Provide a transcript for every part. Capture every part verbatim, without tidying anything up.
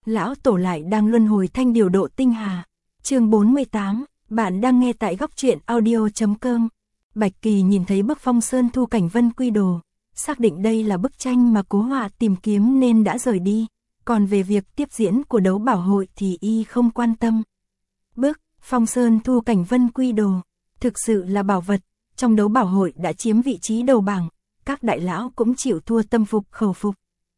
lão tổ lại đang luân hồi thanh điều độ tinh hà. Chương bốn mươi tám, bạn đang nghe tại góc truyện audio chấm com. Bạch Kỳ nhìn thấy bức Phong Sơn Thu Cảnh Vân Quy Đồ, xác định đây là bức tranh mà Cố Họa tìm kiếm nên đã rời đi, còn về việc tiếp diễn của đấu bảo hội thì y không quan tâm. Bức Phong Sơn Thu Cảnh Vân Quy Đồ thực sự là bảo vật, trong đấu bảo hội đã chiếm vị trí đầu bảng, các đại lão cũng chịu thua tâm phục khẩu phục.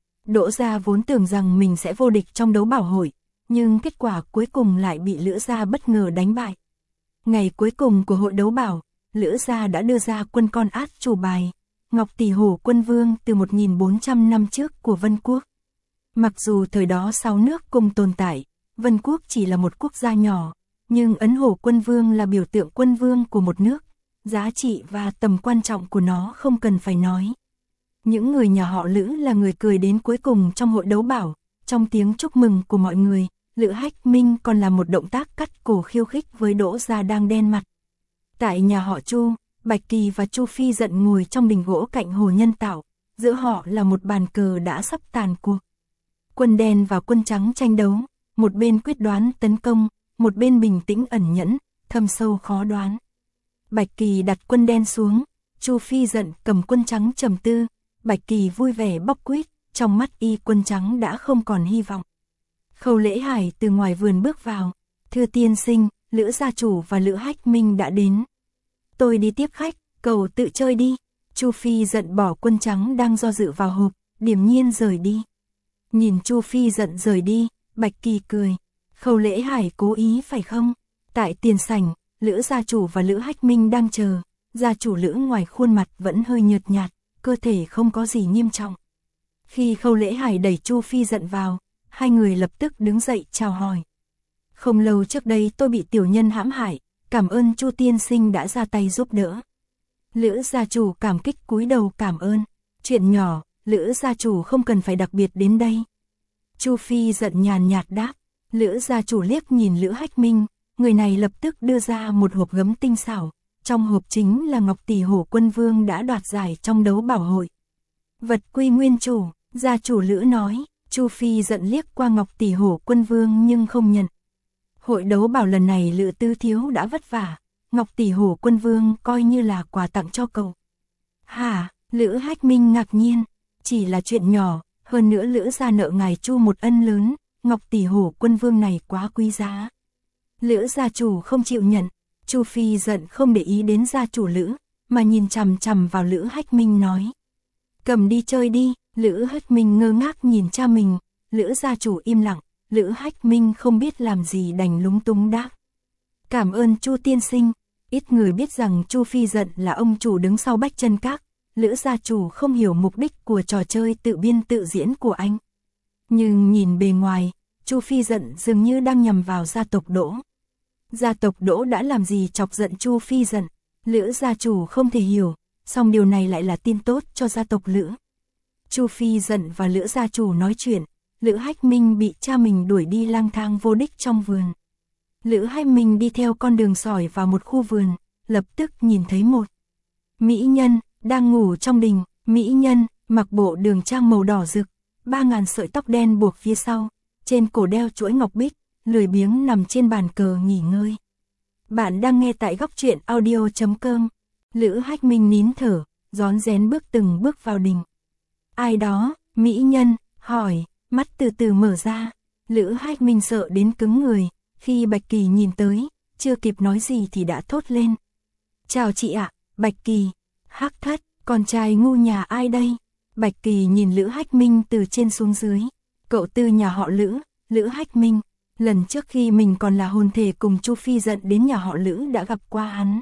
Đỗ Gia vốn tưởng rằng mình sẽ vô địch trong đấu bảo hội, nhưng kết quả cuối cùng lại bị Lữ Gia bất ngờ đánh bại. Ngày cuối cùng của hội đấu bảo, Lữ Gia đã đưa ra quân con át chủ bài, Ngọc Tỷ Hổ Quân Vương từ một nghìn bốn trăm năm trước của Vân Quốc. Mặc dù thời đó sáu nước cùng tồn tại, Vân Quốc chỉ là một quốc gia nhỏ, nhưng Ấn Hổ Quân Vương là biểu tượng quân vương của một nước, giá trị và tầm quan trọng của nó không cần phải nói. Những người nhà họ Lữ là người cười đến cuối cùng trong hội đấu bảo, trong tiếng chúc mừng của mọi người, Lữ Hách Minh còn làm một động tác cắt cổ khiêu khích với Đỗ Gia đang đen mặt. Tại nhà họ Chu, Bạch Kỳ và Chu Phi giận ngồi trong đình gỗ cạnh hồ nhân tạo, giữa họ là một bàn cờ đã sắp tàn cuộc. Quân đen và quân trắng tranh đấu, một bên quyết đoán tấn công, một bên bình tĩnh ẩn nhẫn, thâm sâu khó đoán. Bạch Kỳ đặt quân đen xuống, Chu Phi giận cầm quân trắng trầm tư, Bạch Kỳ vui vẻ bóc quýt, trong mắt y quân trắng đã không còn hy vọng. Khâu Lễ Hải từ ngoài vườn bước vào, thưa tiên sinh, Lữ gia chủ và Lữ Hách Minh đã đến. Tôi đi tiếp khách, cậu tự chơi đi. Chu Phi giận bỏ quân trắng đang do dự vào hộp, điềm nhiên rời đi. Nhìn Chu Phi giận rời đi, Bạch Kỳ cười. Khâu Lễ Hải cố ý phải không? Tại tiền sảnh, Lữ gia chủ và Lữ Hách Minh đang chờ. Gia chủ Lữ ngoài khuôn mặt vẫn hơi nhợt nhạt, cơ thể không có gì nghiêm trọng. Khi Khâu Lễ Hải đẩy Chu Phi giận vào, hai người lập tức đứng dậy chào hỏi. Không lâu trước đây tôi bị tiểu nhân hãm hại, cảm ơn Chu tiên sinh đã ra tay giúp đỡ. Lữ gia chủ cảm kích cúi đầu cảm ơn. Chuyện nhỏ, Lữ gia chủ không cần phải đặc biệt đến đây. Chu Phi giận nhàn nhạt đáp. Lữ gia chủ liếc nhìn Lữ Hách Minh, người này lập tức đưa ra một hộp gấm tinh xảo. Trong hộp chính là Ngọc Tỷ Hổ Quân Vương đã đoạt giải trong đấu bảo hội. Vật quy nguyên chủ, gia chủ Lữ nói. Chu Phi giận liếc qua Ngọc Tỷ Hổ Quân Vương nhưng không nhận. Hội đấu bảo lần này Lữ Tư Thiếu đã vất vả, Ngọc Tỷ Hổ Quân Vương coi như là quà tặng cho cậu. Hả? Lữ Hách Minh ngạc nhiên, chỉ là chuyện nhỏ, hơn nữa Lữ gia nợ ngài Chu một ân lớn, Ngọc Tỷ Hổ Quân Vương này quá quý giá. Lữ gia chủ không chịu nhận, Chu Phi giận không để ý đến gia chủ Lữ, mà nhìn chằm chằm vào Lữ Hách Minh nói. Cầm đi chơi đi. Lữ Hách Minh ngơ ngác nhìn cha mình, Lữ gia chủ im lặng, Lữ Hách Minh không biết làm gì đành lúng túng đáp. Cảm ơn Chu tiên sinh, ít người biết rằng Chu Phi giận là ông chủ đứng sau Bách Chân Các, Lữ gia chủ không hiểu mục đích của trò chơi tự biên tự diễn của anh. Nhưng nhìn bề ngoài, Chu Phi giận dường như đang nhằm vào gia tộc Đỗ. Gia tộc Đỗ đã làm gì chọc giận Chu Phi giận, Lữ gia chủ không thể hiểu, song điều này lại là tin tốt cho gia tộc Lữ. Chu Phi giận và Lữ gia chủ nói chuyện, Lữ Hách Minh bị cha mình đuổi đi lang thang vô đích trong vườn. Lữ Hách Minh đi theo con đường sỏi vào một khu vườn, lập tức nhìn thấy một mỹ nhân đang ngủ trong đình. Mỹ nhân mặc bộ đường trang màu đỏ rực, ba ngàn sợi tóc đen buộc phía sau, trên cổ đeo chuỗi ngọc bích, lười biếng nằm trên bàn cờ nghỉ ngơi. Bạn đang nghe tại góc truyện audio chấm com. Lữ Hách Minh nín thở, rón rén bước từng bước vào đình. Ai đó? Mỹ nhân hỏi, mắt từ từ mở ra. Lữ Hách Minh sợ đến cứng người, khi Bạch Kỳ nhìn tới, chưa kịp nói gì thì đã thốt lên. Chào chị ạ. Bạch Kỳ. Hắc Thất, con trai ngu nhà ai đây? Bạch Kỳ nhìn Lữ Hách Minh từ trên xuống dưới. Cậu tư nhà họ Lữ, Lữ Hách Minh. Lần trước khi mình còn là hồn thể cùng Chu Phi giận đến nhà họ Lữ đã gặp qua hắn.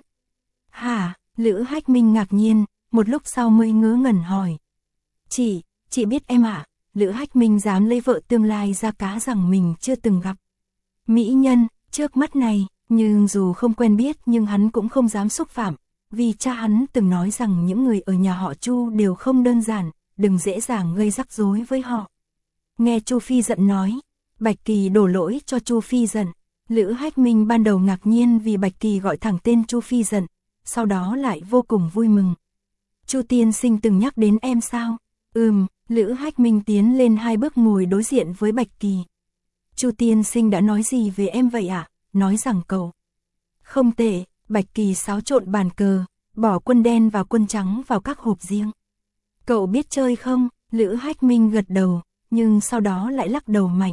Hả? Lữ Hách Minh ngạc nhiên, một lúc sau mới ngớ ngẩn hỏi. Chị, chị biết em ạ. À? Lữ Hách Minh dám lấy vợ tương lai ra cá rằng mình chưa từng gặp. Mỹ nhân, trước mắt này, nhưng dù không quen biết nhưng hắn cũng không dám xúc phạm, vì cha hắn từng nói rằng những người ở nhà họ Chu đều không đơn giản, đừng dễ dàng gây rắc rối với họ. Nghe Chu Phi giận nói, Bạch Kỳ đổ lỗi cho Chu Phi giận. Lữ Hách Minh ban đầu ngạc nhiên vì Bạch Kỳ gọi thẳng tên Chu Phi giận, sau đó lại vô cùng vui mừng. Chu tiên sinh từng nhắc đến em sao? Ừm. Lữ Hách Minh tiến lên hai bước ngồi đối diện với Bạch Kỳ. Chu tiên sinh đã nói gì về em vậy ạ? À? Nói rằng cậu không tệ. Bạch Kỳ xáo trộn bàn cờ, bỏ quân đen và quân trắng vào các hộp riêng. Cậu biết chơi không? Lữ Hách Minh gật đầu, nhưng sau đó lại lắc đầu mạnh.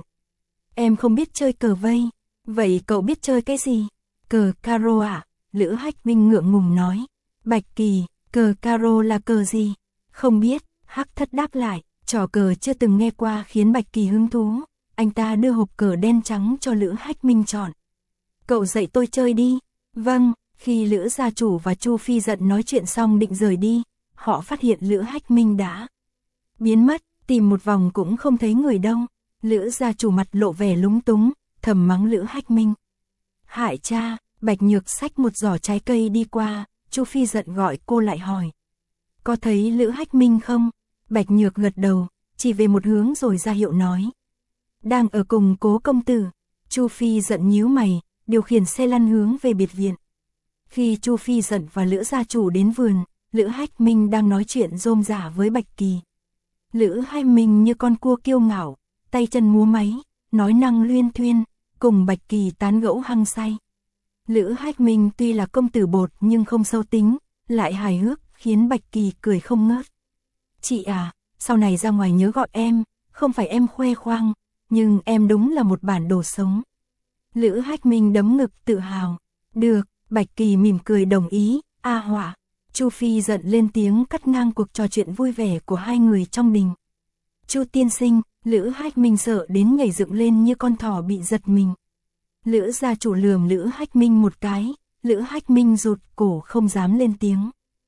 Em không biết chơi cờ vây. Vậy cậu biết chơi cái gì? Cờ caro ạ? À? Lữ Hách Minh ngượng ngùng nói. Bạch Kỳ, cờ caro là cờ gì? Không biết. Hắc Thất đáp lại, trò cờ chưa từng nghe qua khiến Bạch Kỳ hứng thú. Anh ta đưa hộp cờ đen trắng cho Lữ Hách Minh chọn. Cậu dạy tôi chơi đi. Vâng. Khi Lữ gia chủ và Chu Phi Dận nói chuyện xong định rời đi, họ phát hiện Lữ Hách Minh đã biến mất, tìm một vòng cũng không thấy người đâu. Lữ gia chủ mặt lộ vẻ lúng túng, thầm mắng Lữ Hách Minh. Hại cha. Bạch Nhược xách một giỏ trái cây đi qua, Chu Phi Dận gọi cô lại hỏi. Có thấy Lữ Hách Minh không? Bạch Nhược gật đầu, chỉ về một hướng rồi ra hiệu nói. Đang ở cùng Cố công tử. Chu Phi Dận nhíu mày, điều khiển xe lăn hướng về biệt viện. Khi Chu Phi Dận và Lữ gia chủ đến vườn, Lữ Hách Minh đang nói chuyện rôm rả với Bạch Kỳ. Lữ Hách Minh như con cua kiêu ngạo, tay chân múa máy, nói năng luyên thuyên, cùng Bạch Kỳ tán gẫu hăng say. Lữ Hách Minh tuy là công tử bột nhưng không sâu tính, lại hài hước, khiến Bạch Kỳ cười không ngớt. Chị à, sau này ra ngoài nhớ gọi em, không phải em khoe khoang, nhưng em đúng là một bản đồ sống. Lữ Hách Minh đấm ngực tự hào. Được. Bạch Kỳ mỉm cười đồng ý. A Họa. Chu Phi Dận lên tiếng cắt ngang cuộc trò chuyện vui vẻ của hai người trong đình. Chu tiên sinh. Lữ Hách Minh sợ đến nhảy dựng lên như con thỏ bị giật mình. Lữ gia chủ lườm Lữ Hách Minh một cái. Lữ Hách Minh rụt cổ không dám lên tiếng.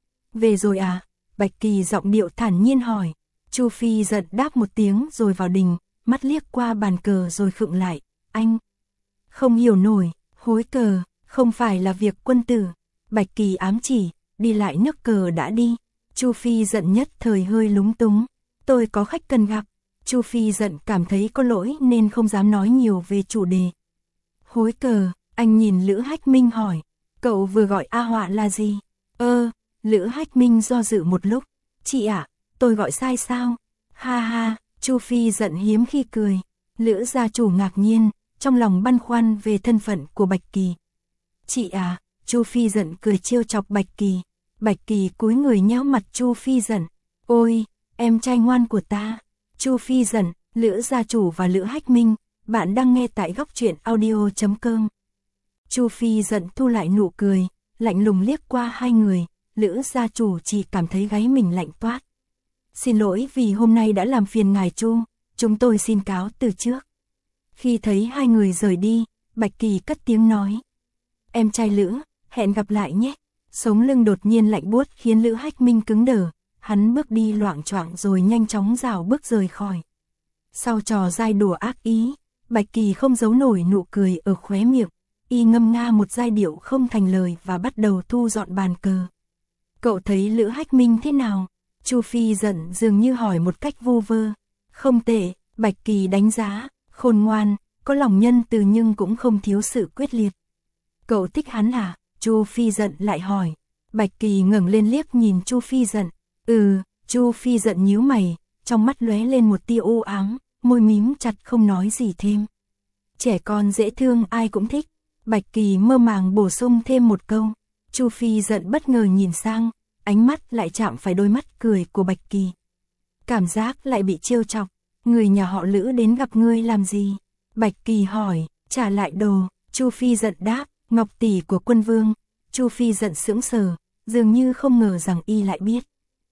Về rồi à? Bạch Kỳ giọng điệu thản nhiên hỏi. Chu Phi Dận đáp một tiếng rồi vào đình, mắt liếc qua bàn cờ rồi khựng lại. Anh không hiểu nổi. Hối cờ không phải là việc quân tử. Bạch Kỳ ám chỉ, đi lại nước cờ đã đi. Chu Phi Dận nhất thời hơi lúng túng. Tôi có khách cần gặp. Chu Phi Dận cảm thấy có lỗi nên không dám nói nhiều về chủ đề. Hối cờ, anh nhìn Lữ Hách Minh hỏi. Cậu vừa gọi A Họa là gì? Ơ, Lữ Hách Minh do dự một lúc. Chị ạ, à, tôi gọi sai sao? Ha ha, Chu Phi Dận hiếm khi cười. Lữ gia chủ ngạc nhiên, trong lòng băn khoăn về thân phận của Bạch Kỳ. Chị à, Chu Phi Dận cười trêu chọc Bạch Kỳ. Bạch Kỳ cúi người nhéo mặt Chu Phi Dận. Ôi, em trai ngoan của ta. Chu Phi Dận, Lữ gia chủ và Lữ Hách Minh, bạn đang nghe tại góc truyện audio chấm com. Chu Phi Dận thu lại nụ cười, lạnh lùng liếc qua hai người. Lữ gia chủ chỉ cảm thấy gáy mình lạnh toát. Xin lỗi vì hôm nay đã làm phiền ngài Chu, chúng tôi xin cáo từ trước. Khi thấy hai người rời đi, Bạch Kỳ cất tiếng nói. Em trai Lữ, hẹn gặp lại nhé. Sống lưng đột nhiên lạnh buốt khiến Lữ Hách Minh cứng đờ, hắn bước đi loạng choạng rồi nhanh chóng rảo bước rời khỏi. Sau trò dai đùa ác ý, Bạch Kỳ không giấu nổi nụ cười ở khóe miệng, y ngâm nga một giai điệu không thành lời và bắt đầu thu dọn bàn cờ. Cậu thấy Lữ Hách Minh thế nào? Chu Phi Dận dường như hỏi một cách vu vơ. Không tệ, Bạch Kỳ đánh giá, khôn ngoan, có lòng nhân từ nhưng cũng không thiếu sự quyết liệt. Cậu thích hắn à? Chu Phi Dận lại hỏi. Bạch Kỳ ngẩng lên liếc nhìn Chu Phi Dận. Ừ, Chu Phi Dận nhíu mày, trong mắt lóe lên một tia u ám, môi mím chặt không nói gì thêm. Trẻ con dễ thương ai cũng thích. Bạch Kỳ mơ màng bổ sung thêm một câu. Chu Phi Dận bất ngờ nhìn sang, ánh mắt lại chạm phải đôi mắt cười của Bạch Kỳ. Cảm giác lại bị trêu chọc. Người nhà họ Lữ đến gặp ngươi làm gì? Bạch Kỳ hỏi. Trả lại đồ. Chu Phi Dận đáp. Ngọc tỷ của quân vương. Chu Phi Dận sững sờ, dường như không ngờ rằng y lại biết.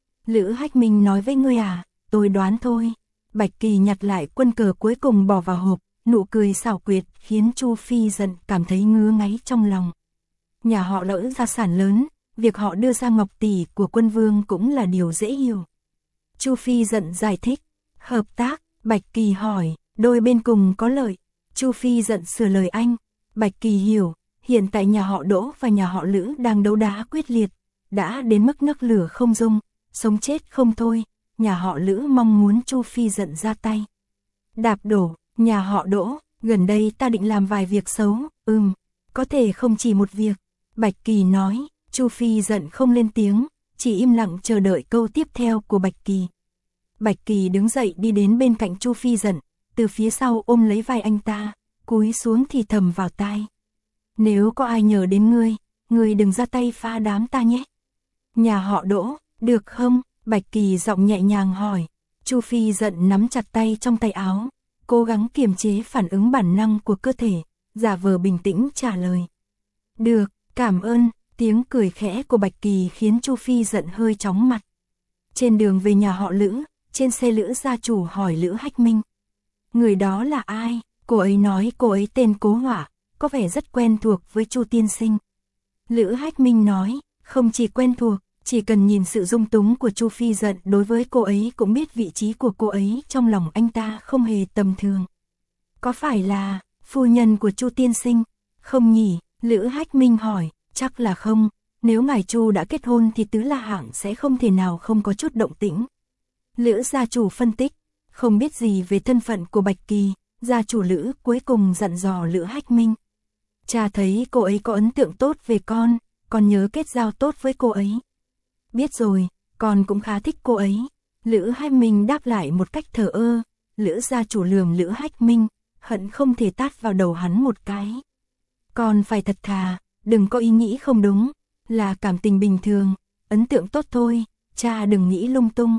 Lữ Hách Minh nói với ngươi à? Tôi đoán thôi. Bạch Kỳ nhặt lại quân cờ cuối cùng bỏ vào hộp, nụ cười xảo quyệt khiến Chu Phi Dận cảm thấy ngứa ngáy trong lòng. Nhà họ Lữ gia sản lớn, việc họ đưa ra ngọc tỷ của quân vương cũng là điều dễ hiểu. Chu Phi Dận giải thích. Hợp tác. Bạch Kỳ hỏi. Đôi bên cùng có lợi. Chu Phi Dận sửa lời anh. Bạch Kỳ hiểu. Hiện tại nhà họ Đỗ và nhà họ Lữ đang đấu đá quyết liệt, đã đến mức nước lửa không dung, sống chết không thôi. Nhà họ Lữ mong muốn Chu Phi Dận ra tay. Đạp đổ. Nhà họ Đỗ, gần đây ta định làm vài việc xấu. Ừm, có thể không chỉ một việc. Bạch Kỳ nói. Chu Phi Dận không lên tiếng, chỉ im lặng chờ đợi câu tiếp theo của Bạch Kỳ. Bạch Kỳ đứng dậy đi đến bên cạnh Chu Phi Dận, từ phía sau ôm lấy vai anh ta, cúi xuống thì thầm vào tai. Nếu có ai nhờ đến ngươi, ngươi đừng ra tay phá đám ta nhé. Nhà họ Đỗ, được không? Bạch Kỳ giọng nhẹ nhàng hỏi. Chu Phi giận nắm chặt tay trong tay áo, cố gắng kiềm chế phản ứng bản năng của cơ thể, giả vờ bình tĩnh trả lời. Được, cảm ơn. Tiếng cười khẽ của Bạch Kỳ khiến Chu Phi giận hơi chóng mặt. Trên đường về nhà họ Lữ, trên xe Lữ gia chủ hỏi Lữ Hách Minh. Người đó là ai? Cô ấy nói cô ấy tên Cố Hỏa, có vẻ rất quen thuộc với Chu tiên sinh. Lữ Hách Minh nói, không chỉ quen thuộc, chỉ cần nhìn sự dung túng của Chu Phi giận đối với cô ấy cũng biết vị trí của cô ấy trong lòng anh ta không hề tầm thường. Có phải là phu nhân của Chu tiên sinh? Không nhỉ? Lữ Hách Minh hỏi. Chắc là không, nếu ngài Chu đã kết hôn thì Tứ La Hạng sẽ không thể nào không có chút động tĩnh. Lữ gia chủ phân tích, không biết gì về thân phận của Bạch Kỳ, gia chủ Lữ cuối cùng dặn dò Lữ Hách Minh. Cha thấy cô ấy có ấn tượng tốt về con, con nhớ kết giao tốt với cô ấy. Biết rồi, con cũng khá thích cô ấy. Lữ Hách Minh đáp lại một cách thờ ơ. Lữ gia chủ lườm Lữ Hách Minh, hận không thể tát vào đầu hắn một cái. Con phải thật thà, đừng có ý nghĩ không đúng, là cảm tình bình thường, ấn tượng tốt thôi, cha đừng nghĩ lung tung.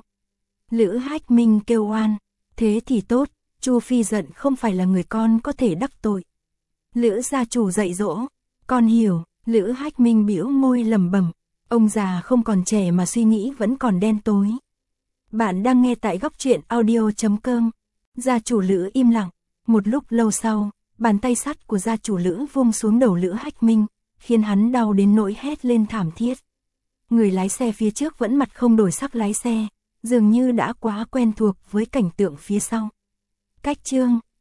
Lữ Hách Minh kêu oan, thế thì tốt, Chu Phi giận không phải là người con có thể đắc tội. Lữ gia chủ dạy dỗ, con hiểu. Lữ Hách Minh bĩu môi lẩm bẩm, ông già không còn trẻ mà suy nghĩ vẫn còn đen tối. Bạn đang nghe tại góc truyện audio chấm com. Gia chủ Lữ im lặng, một lúc lâu sau, bàn tay sắt của gia chủ Lữ vung xuống đầu Lữ Hách Minh, khiến hắn đau đến nỗi hét lên thảm thiết. Người lái xe phía trước vẫn mặt không đổi sắc lái xe, dường như đã quá quen thuộc với cảnh tượng phía sau. Cách chương